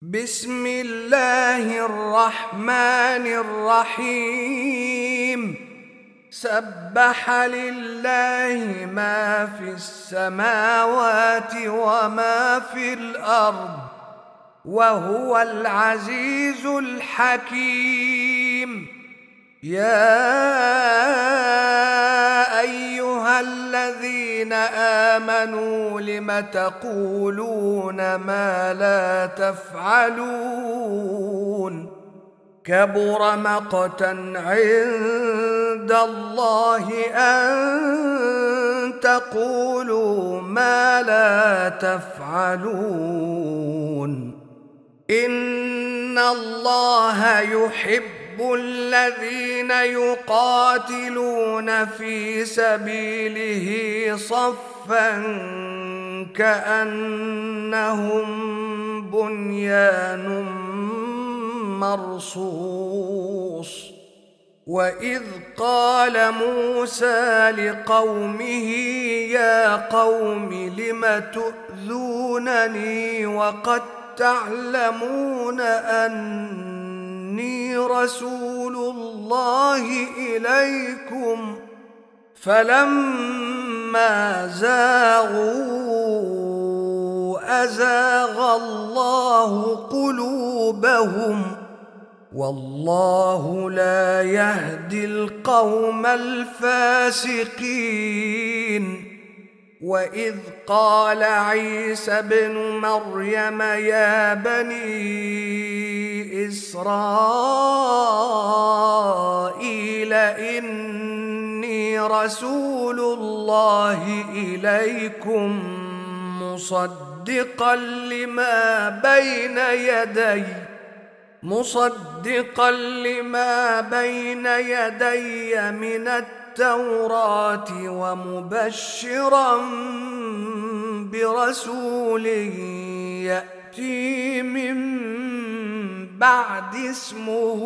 بسم الله الرحمن الرحيم. سبح لله ما في السماوات وما في الأرض وهو العزيز الحكيم. يا أيها الذين آمنوا لم تقولون ما لا تفعلون؟ كبر مقتا عند الله أن تقولوا ما لا تفعلون. إن الله يحب الذين يقاتلون في سبيله صفا كأنهم بنيان مرصوص. وإذ قال موسى لقومه يا قوم لم تؤذونني وقد تعلمون أني رسول الله إليكم؟ فلما زاغوا أزاغ الله قلوبهم والله لا يهدي القوم الفاسقين. وإذ قال عيسى ابن مريم يا بني إسرائيل إني رسول الله إليكم مصدقا لما بين يدي من التوراة ومبشرا برسول يأتي من بعد اسمه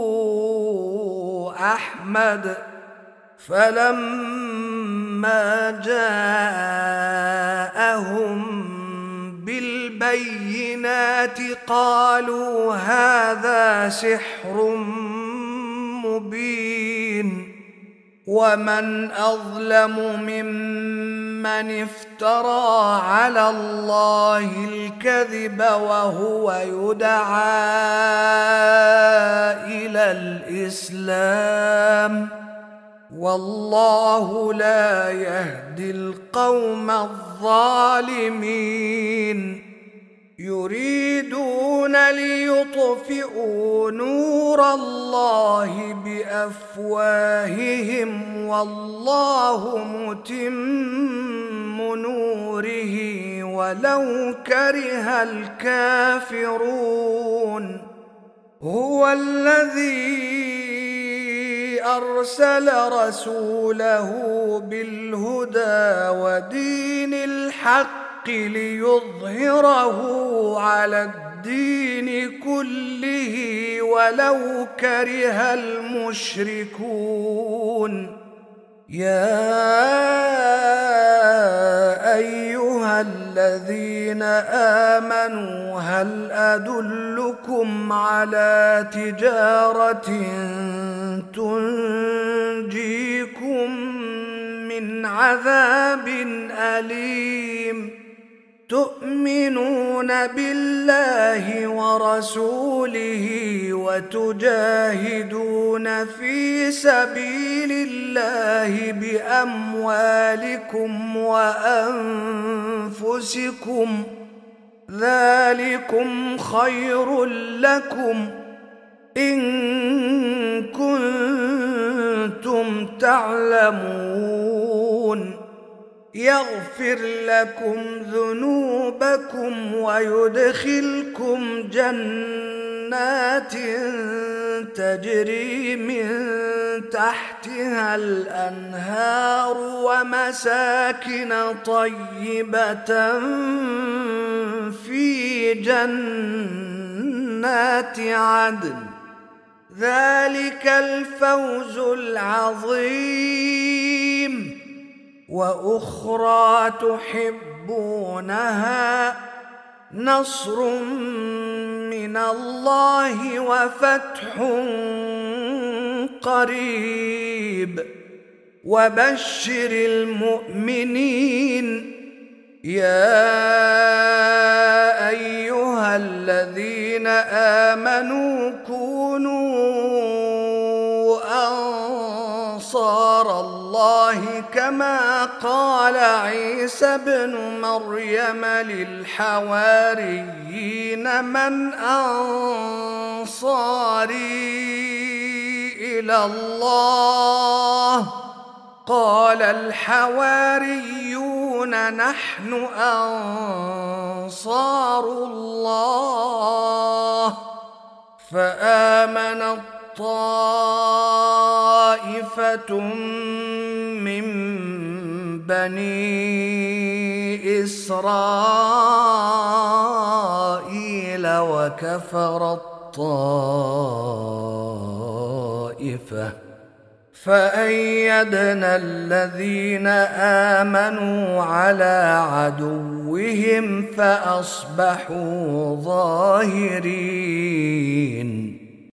أحمد. فلما جاءهم بالبينات قالوا هذا سحر مبين. ومن أظلم ممن افترى على الله الكذب وهو يدعى إلى الإسلام والله لا يهدي القوم الظالمين. يريدون ليطفئوا نور الله بأفواههم والله متم نوره ولو كره الكافرون. هو الذي أرسل رسوله بالهدى ودين الحق ليظهره على الدين كله ولو كره المشركون. يا أيها الذين آمنوا هل أدلكم على تجارة تنجيكم من عذاب أليم؟ تؤمنون بالله ورسوله وتجاهدون في سبيل الله بأموالكم وأنفسكم ذلكم خير لكم إن كنتم تعلمون. يغفر لكم ذنوبكم ويدخلكم جنات تجري من تحتها الأنهار ومساكن طيبة في جنات عدن ذلك الفوز العظيم. وأخرى تحبونها نصر من الله وفتح قريب وبشر المؤمنين يا أيها الذين آمنوا كونوا أنصار الله كما قال عيسى ابن مريم للحواريين من أنصاري إلى الله قال الحواريون نحن أنصار الله فآمنت طائفة من بني إسرائيل وكفرت طائفة فأيدنا الذين آمنوا على عدوهم فأصبحوا ظاهرين